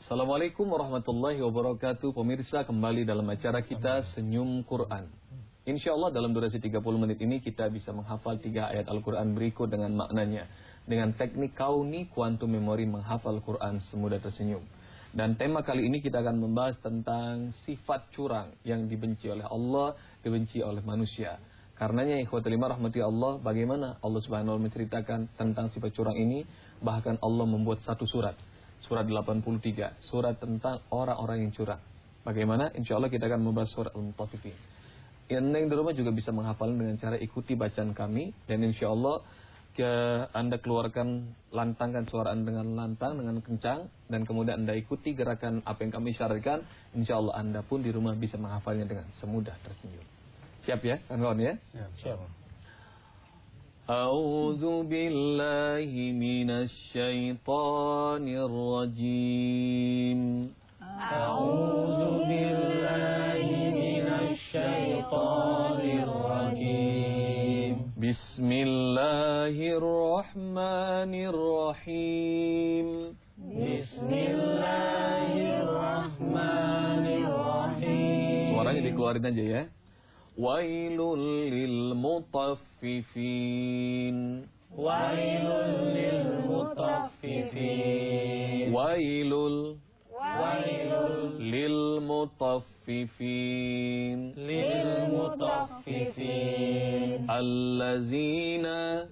Assalamualaikum warahmatullahi wabarakatuh. Pemirsa, kembali dalam acara kita Senyum Quran. Insya Allah dalam durasi 30 menit ini kita bisa menghafal 3 ayat Al-Quran berikut dengan maknanya. Dengan teknik kauni quantum memory menghafal Quran semudah tersenyum. Dan tema kali ini kita akan membahas tentang sifat curang yang dibenci oleh Allah, dibenci oleh manusia. Karenanya ikhwatul iman rahmati Allah, bagaimana Allah Subhanahu wa taala menceritakan tentang sifat curang ini. Bahkan Allah membuat satu surat 83, surat tentang orang-orang yang curang. Bagaimana? Insya Allah kita akan membahas surat Al-Mutaffifin. Yang di rumah juga bisa menghafal dengan cara ikuti bacaan kami. Dan insya Allah Anda keluarkan, lantangkan suara Anda dengan lantang, dengan kencang. Dan kemudian Anda ikuti gerakan apa yang kami syaratkan. Insya Allah Anda pun di rumah bisa menghafalnya dengan semudah tersenyum. Siap ya kawan-kawan ya? Siap. A'udzu billahi minasy syaithanir rajim. A'udzu billahi minasy syaithanir rajim. Bismillahirrahmanirrahim. Bismillahirrahmanirrahim. Suaranya dikeluarin aja ya. Wailul lil mutaffifin. Wailul lil mutaffifin. Wailul Lil mutaffifin. mutaffifin. Allazina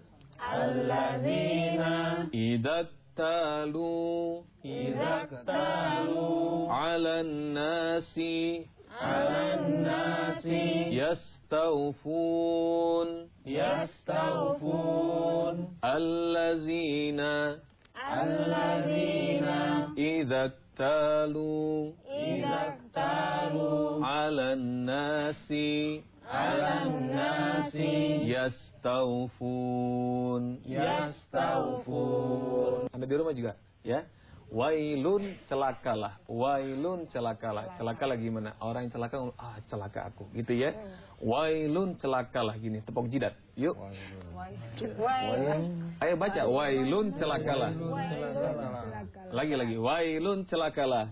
idaktalu 'alan nasi yastawfun. Allazina idaktalu 'alan nasi yastawfun. Anda di rumah juga ya. Wailun, celakalah. Wailun, celakalah. Celakalah gimana? Orang yang celaka, celaka aku, gitu ya. Wailun, celakalah, gini, tepuk jidat. Yuk. Ayo baca. Wailun, celakalah. Lagi. Wailun, celakalah.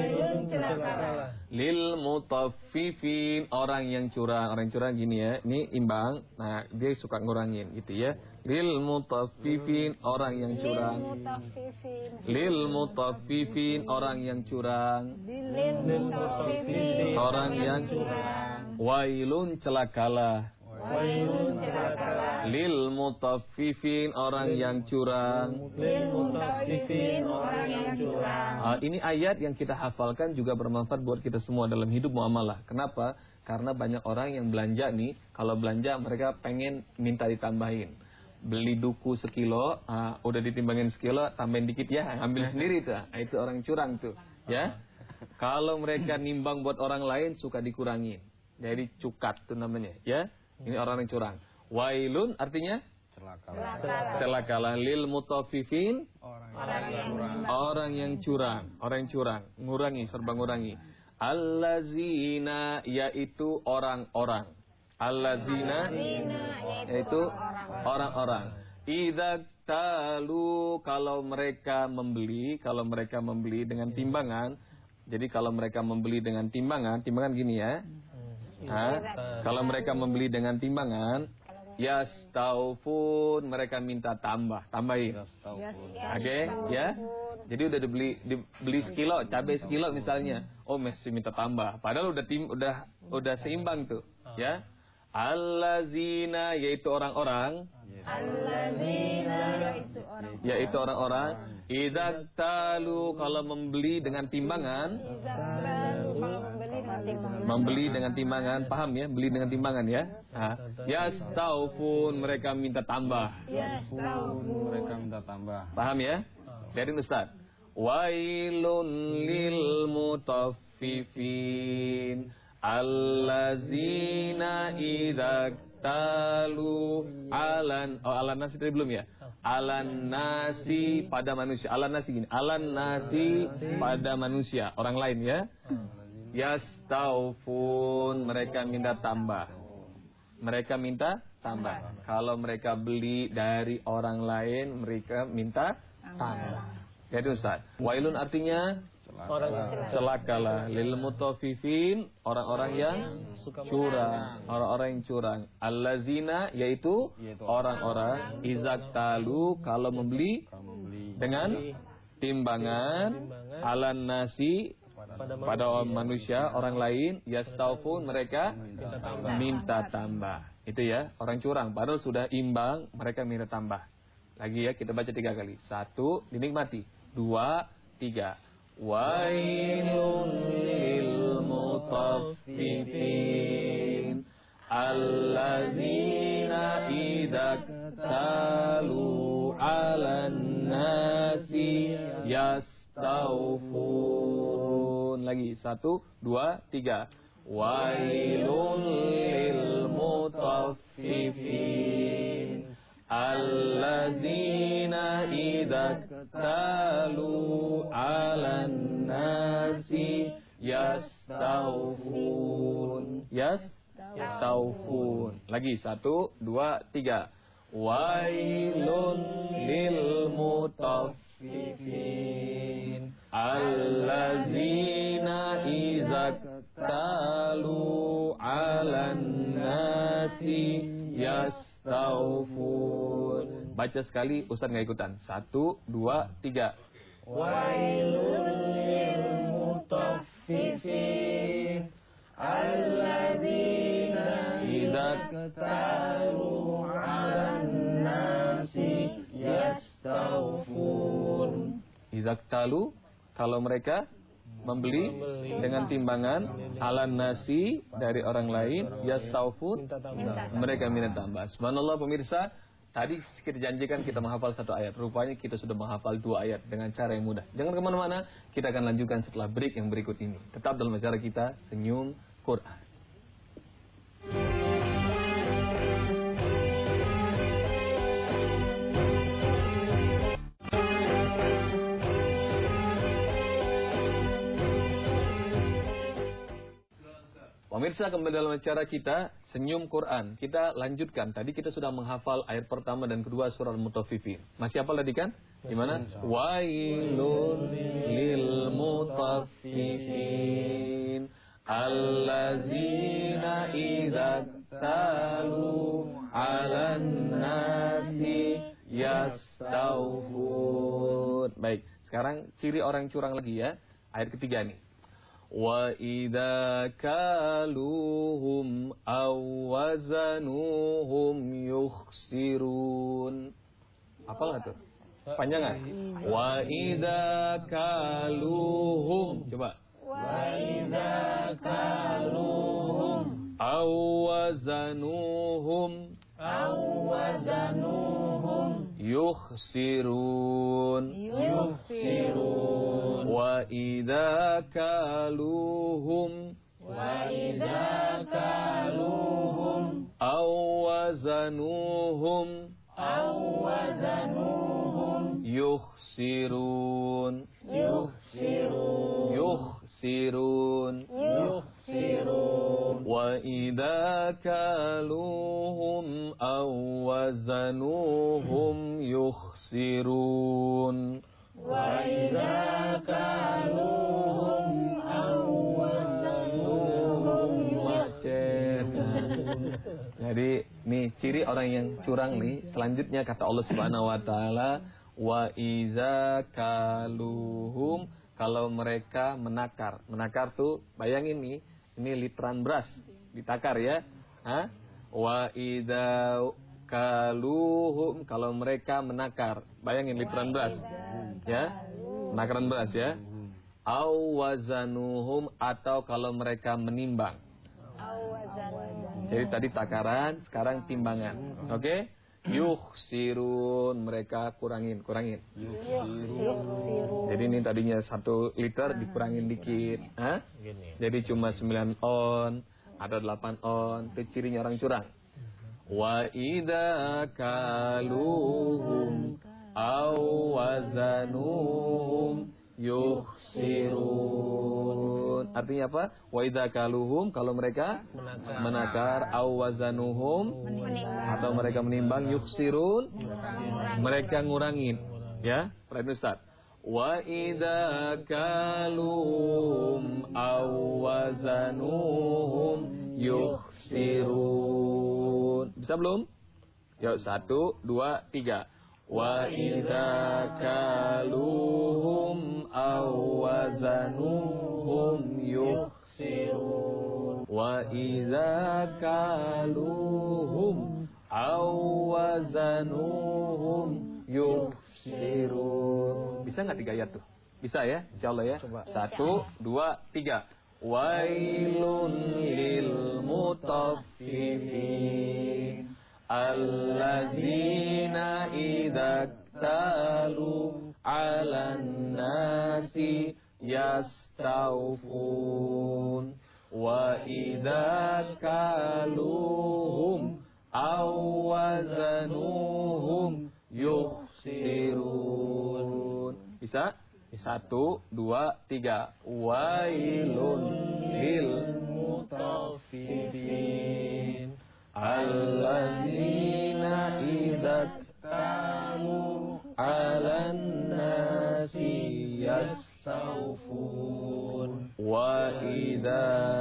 Lil mutaffifin, orang yang curang. Orang yang curang gini ya. Ini imbang. Nah, dia suka ngurangin gitu ya. Lil mutaffifin, orang yang curang. Lil mutaffifin, orang yang curang. Orang yang curang. Wailun, celakalah. Lil mutaffifin, orang yang curang. Ini ayat yang kita hafalkan juga bermanfaat buat kita semua dalam hidup muamalah. Kenapa? Karena banyak orang yang belanja nih, kalau belanja mereka pengen minta ditambahin. Beli duku sekilo, udah ditimbangin sekilo, tambahin dikit ya, ambil sendiri tuh. Itu orang curang tuh, ya. Kalau mereka nimbang buat orang lain suka dikurangin. Jadi cukat tuh namanya, ya. Ini orang yang curang. Wailun artinya celakalah. Lil mutaffifin, orang yang curang. Ngurangi, serba ngurangi. Allazina, yaitu orang-orang. Allazina, yaitu orang-orang. Idza talu, kalau mereka membeli dengan timbangan. Jadi kalau mereka membeli dengan timbangan gini ya. Kalau mereka membeli dengan timbangan, yastaufun, mereka minta tambahin. Oke, ya. Jadi udah dibeli sekilo, cabai sekilo misalnya. Oh, masih minta tambah. Padahal udah seimbang tuh, ya. Allazina, yaitu orang-orang. Yaitu orang-orang. Idza talu, kalau membeli dengan timbangan. Membeli dengan timbangan, paham ya? Beli dengan timbangan ya. Yastaufun, mereka minta tambah. Paham ya? Dari Ustaz. Wailun lil mutaffifin. Allazina idza talu alan nasi tadi belum ya? Alan nasi pada manusia. Alan nasi gini. Alan nasi pada manusia, orang lain ya. Yastaufun, mereka minta tambah. Kalau mereka beli dari orang lain, mereka minta tambah. Jadi Ustaz, wailun artinya celakalah lil mutaffifin, orang-orang yang curang, orang-orang yang curang. Allazina, yaitu orang-orang izaktalu, kalau membeli dengan timbangan alan nasi, pada manusia, orang lain, yastaufun, mereka minta tambah. Itu ya, orang curang. Padahal sudah imbang, mereka minta tambah. Lagi ya, kita baca 3 kali. 1, dinikmati. 2, 3. Wailul lil mutaffifin allazina idaktalu 'alan nasi yastaufun. Lagi 1, 2, 3. Wailul lil mutaffifin allazina idaktalu 'alan nasi yastaufun. Yastaufun. Lagi 1, 2, 3. Wailun lil mutaffifin allazina izaktalu 'alan nasi yastaufun. Baca sekali, Ustaz nggak ikutan. 1, 2, 3. Wailul lil mutaffifin allazina izaktalu 'alan nasi yastaufun. Izaktalu, kalau mereka membeli dengan timbangan alan nasi, dari orang lain, yastaufun, mereka minta tambah. Subhanallah pemirsa, tadi kita janjikan kita menghafal 1 ayat. Rupanya kita sudah menghafal 2 ayat dengan cara yang mudah. Jangan kemana-mana, kita akan lanjutkan setelah break yang berikut ini. Tetap dalam acara kita Senyum Quran. Pemirsa, kembali dalam acara kita Senyum Quran. Kita lanjutkan. Tadi kita sudah menghafal ayat pertama dan kedua surah Al-Mutaffifin. Masih hafal tadi kan? Gimana? Wailul lil mutaffifin allazina idaktalu 'alan nasi yastaufun. Baik, sekarang ciri orang curang lagi ya. Ayat ketiga nih. Wa idza kaluhum aw wazanuhum yukhsirun. Apalah tuh? Panjangan. Wa idza kaluhum. Coba. Wa idza kaluhum aw wazanuhum yukhsirun. Wa idza kaluhum aw wazanuhum yukhsirun. Wa idza kaluhum aw wazanuhum yukhsirun. Wa idza kaluhum aw wazanuhum Jadi nih ciri orang yang curang nih. Selanjutnya kata Allah Subhanahu wa taala, wa idza kaluhum, kalau mereka menakar. Menakar tuh bayangin nih, ini literan beras ditakar ya. Hah? Wa idza kaluhum, kalau mereka menakar. Bayangin literan beras. Ya, nakaran beras ya. Au wazanuhum, atau kalau mereka menimbang. Jadi tadi takaran, sekarang timbangan. Oke? Yukhsirun, mereka kurangin. Jadi ini tadinya 1 liter dikurangin dikit. Hah? Jadi cuma 9 on, ada 8 on. Itu cirinya orang curang. Wa idza kaluhum aw wazanuhum yukhsirun. Artinya apa? Wa idza kaluhum, kalau mereka menakar, aw wazanuhum, atau mereka menimbang, yukhsirun, mereka ngurangin. Ya, perhatian Ustaz. Wa idza kaluhum aw wazanuhum yukhsirun. Bisa belum? Yuk, 1, 2, 3. Wa idza kaluhum aw wazanuhum yukhsirun. Wa idza kaluhum aw wazanuhum yukhsirun. Bisa nggak 3 ayat tuh? Bisa ya? Insyaallah ya. Coba. 1, 2, 3. Wailun lil mutaffifin allazina idza talu 'alan nasi yastawfun wa idza kaluhum aw wazanuhum yukhsirun. Bisa? 1, 2, 3. Wailun lil mutaffifin allazina idza talu 'alan nasi yastawfun wa idza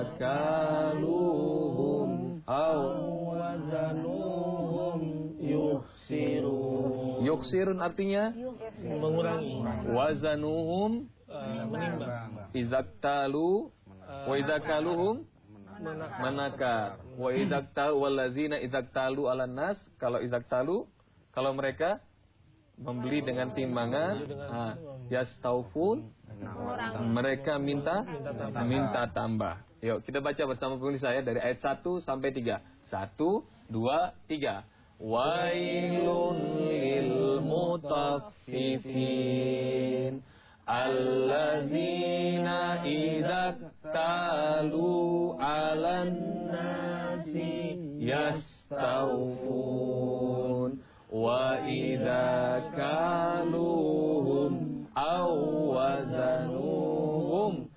kaluhum aw wazanuhum yukhsirun. Yukhsirun artinya Mengurangi. wazanuhum Menimbang. izaktalu wa izakaluhum menakar wa izaktalu wallazina izaktalu 'alan nas. Kalau izaktalu, kalau mereka membeli dengan timbangan, yastaufun, mereka minta tambah. Yuk kita baca bersama penulis saya dari ayat 1 sampai 3. 1, 2, 3. Wailun lil mutaffifin allazina idza talu 'alan nasi yastawfun wa idza kaluhum aw wazanuhum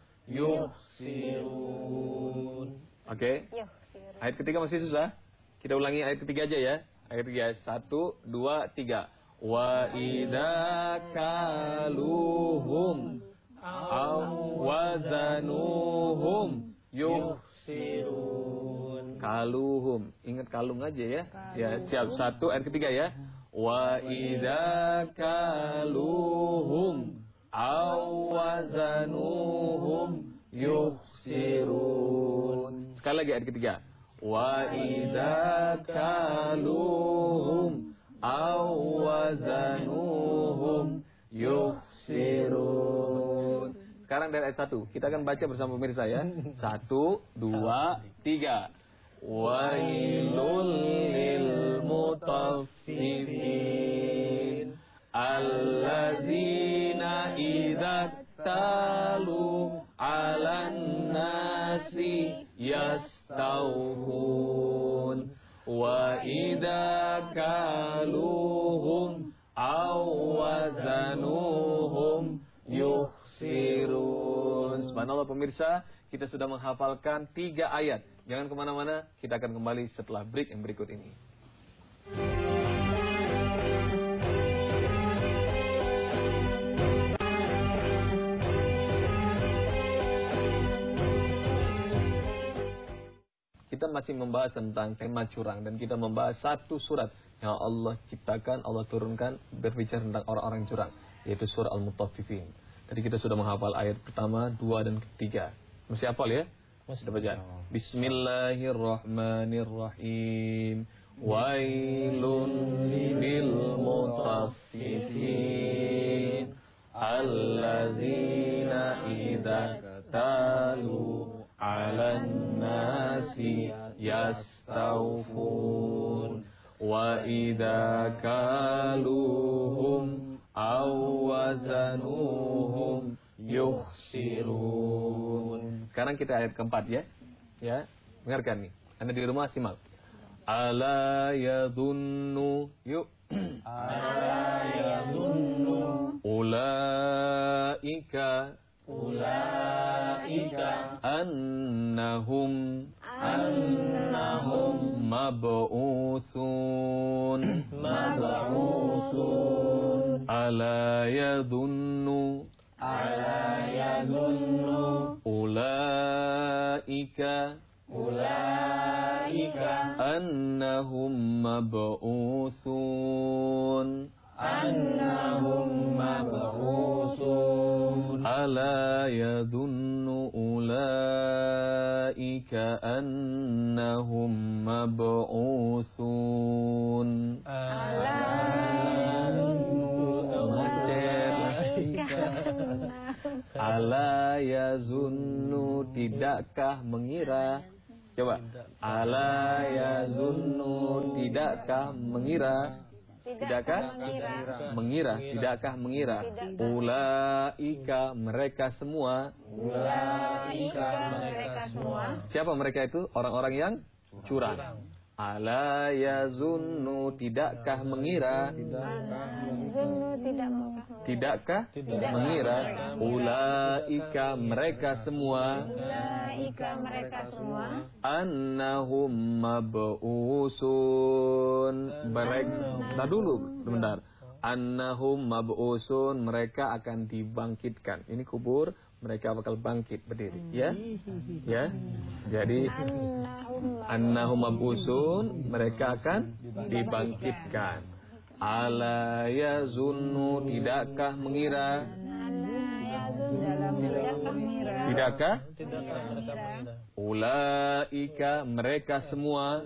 yukhsirun. Oke. Ayat ketiga masih susah. Kita ulangi ayat ketiga aja ya. Ayat ketiga, 1, 2, 3. Wa idza kaluhum aw wazanuhum yukhsirun. Kaluhum, ingat kalung aja ya. Ya, siap. 1 ayat ketiga ya. Wa idza kaluhum aw wazanuhum yukhsirun. Sekali lagi ayat ketiga. Wa idza kaluhum aw wazanuhum yukhsirun. Sekarang dari ayat 1 kita akan baca bersama pemirsa ya. 1, 2, 3. Wailul lil mutaffifin allazina idza talu 'alan nasi yastawfun wa idza kaluhum aw wazanuhum yukhsirun. Subhanallah pemirsa, kita sudah menghafalkan 3 ayat. Jangan kemana-mana, kita akan kembali setelah break yang berikut ini. Kita masih membahas tentang tema curang dan kita membahas satu surat yang Allah ciptakan, Allah turunkan berbicara tentang orang-orang curang, yaitu surah Al-Mutaffifin. Tadi kita sudah menghafal ayat pertama, 2 dan 3. Masih hafal ya? Masih baca. Bismillahirrahmanirrahim. Wailun lil mutaffifin allazina idza talu 'alan nasi yastawfun wa idza kaluhum aw wazanuhum yukhsirun. Sekarang kita ayat keempat ya. Ya, dengarkan nih. Anda di rumah simak. Ala yadhunnu yuk. Ala yadhunnu ulaika annahum mab'utsun Ala yadhunnu ulaika annahum mab'utsun ala yadhunnu ulaika annahum mab'utsun ala yazunnu tidakkah mengira. Coba. Ala yazunnu tidakkah mengira. Tidakkah mengira. Ulaika mereka semua. Siapa mereka itu? Orang-orang yang curang. Ala yazunnu tidakkah mengira. Tidakkah mengira. Ulaika mereka semua. Annahum mab'usun. Mereka dulu sebentar. Annahum mab'usun, mereka akan dibangkitkan. Ini kubur, mereka bakal bangkit berdiri, ya. Ya. Jadi annahum mab'usun, mereka akan dibangkitkan. Ala yazunnu tidakkah mengira. Tidakkah? Ulaika mereka semua.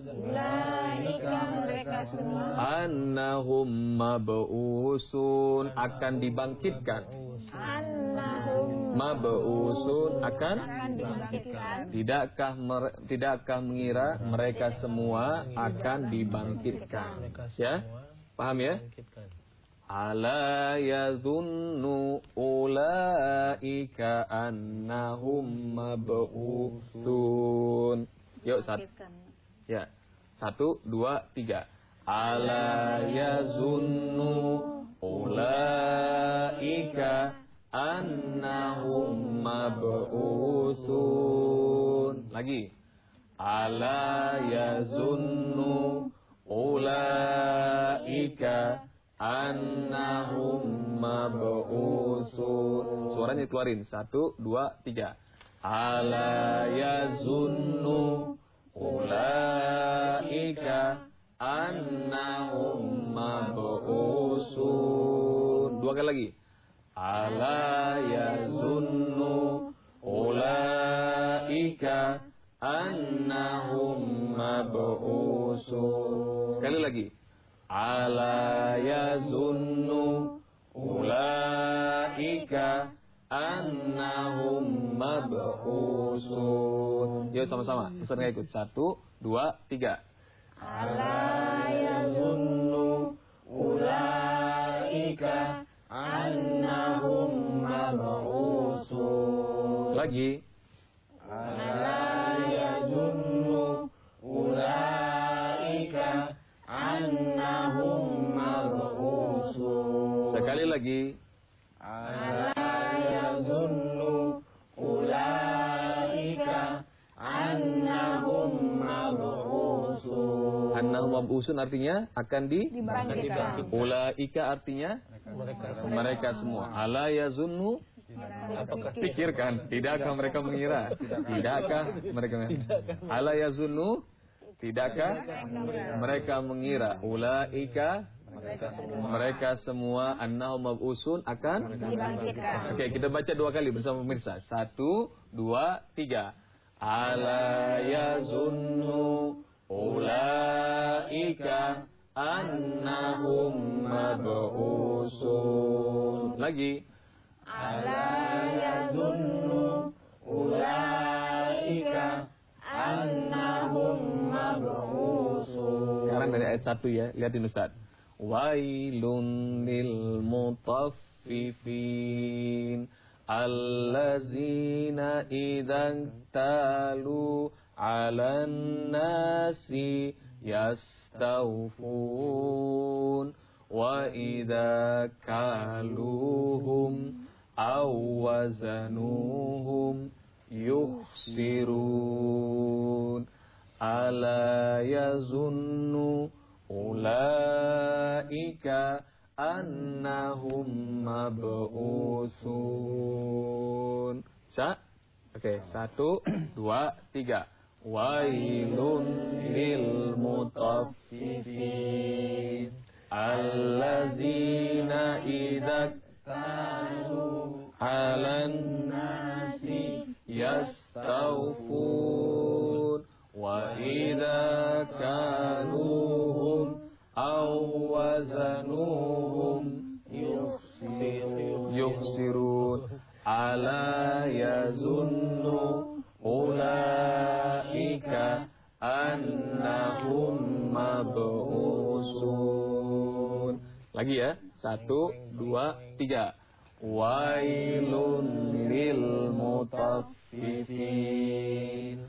Annahum mab'usun akan dibangkitkan. Mab'usun akan dibangkitkan. Tidakkah mengira mereka semua akan dibangkitkan. Ya? Paham ya? Ala yazunnu ulaika annahum mab'usun. Yuk, ya. 1, 2, 3. Ala yazunnu ulaika annahum mab'usun. Lagi. Ala yazunnu ulaika annahum mab'usun. Suaranya keluarin. 1, 2, 3. Ala yazunnu ulaika annahum mab'usun. 2 kali lagi. Ala yazunnu ulaika annahum mab'usun. Sekali lagi. Ala yazunnu ulaika annahum mab'usun. Yuk sama-sama, pesannya ikut. 1, 2, 3. Ala yazunnu ulaika annahum mab'usun. Lagi. Ala yazunnu ulaika annahum mab'usun. Sekali lagi. Ala yazunnu ulaika annahum mab'usun. Annahum mab'usun artinya akan dibangkitkan. Ulaika artinya mereka semua. Ala yazunnu pikirkan, tidakkah mereka mengira? Tidakkah mereka mengira? Ala yazunnu tidakkah mereka mengira? Ulaika mereka semua annahum mab'usun akan dibangkitkan. Oke, kita baca 2 kali bersama pemirsa. 1, 2, 3. Ala yazunnu ulaika annahum mab'usun. Lagi. Ala yazunnu ulaika annahum mab'usun. Sekarang dari ayat 1 ya, lihatin Ustaz. Wailun lil mutaffifin allazina idzan talu 'alan nasi yastawfun wa idza kaluhum aw wazanuhum yukhsirun. Ala yazunnu ulaika annahum mab'usun. Oke, 1, 2, 3. Wailun lil mutaffifin allazina idza kalu 'alan nasi yastawfun wa idza kaluhum aw wazanuhum yukhsirun ala yazunnu ulaika annahum mab'usun. Lagi ya, 1, 2, 3. Wailun lil mutaffifin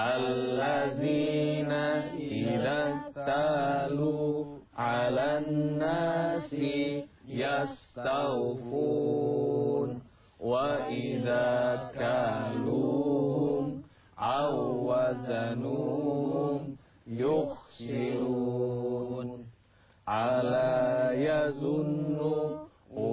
allazina idza talu 'alan nasi yastawfun wa idza kaluhum aw wazanuhum yukhsirun ala yazunnu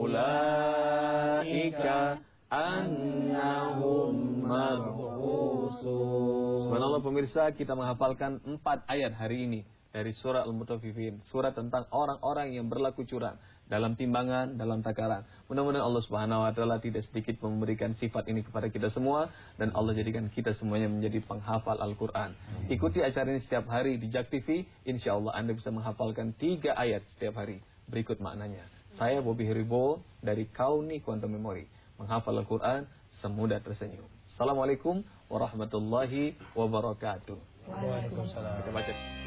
ulaika annahum mab'usun. Subhanallah pemirsa, kita menghafalkan 4 ayat hari ini dari surah Al-Mutaffifin, surat tentang orang-orang yang berlaku curang dalam timbangan, dalam takaran. Mudah-mudahan Allah Subhanahu wa taala tidak sedikit memberikan sifat ini kepada kita semua dan Allah jadikan kita semuanya menjadi penghafal Al-Qur'an. Ikuti acara ini setiap hari di JAK TV, insyaallah Anda bisa menghafalkan 3 ayat setiap hari. Berikut maknanya. Saya Bobby Heribo dari Kauni Quantum Memory, menghafal Al-Qur'an semudah tersenyum. Assalamualaikum warahmatullahi wabarakatuh. Waalaikumsalam. Kita baca.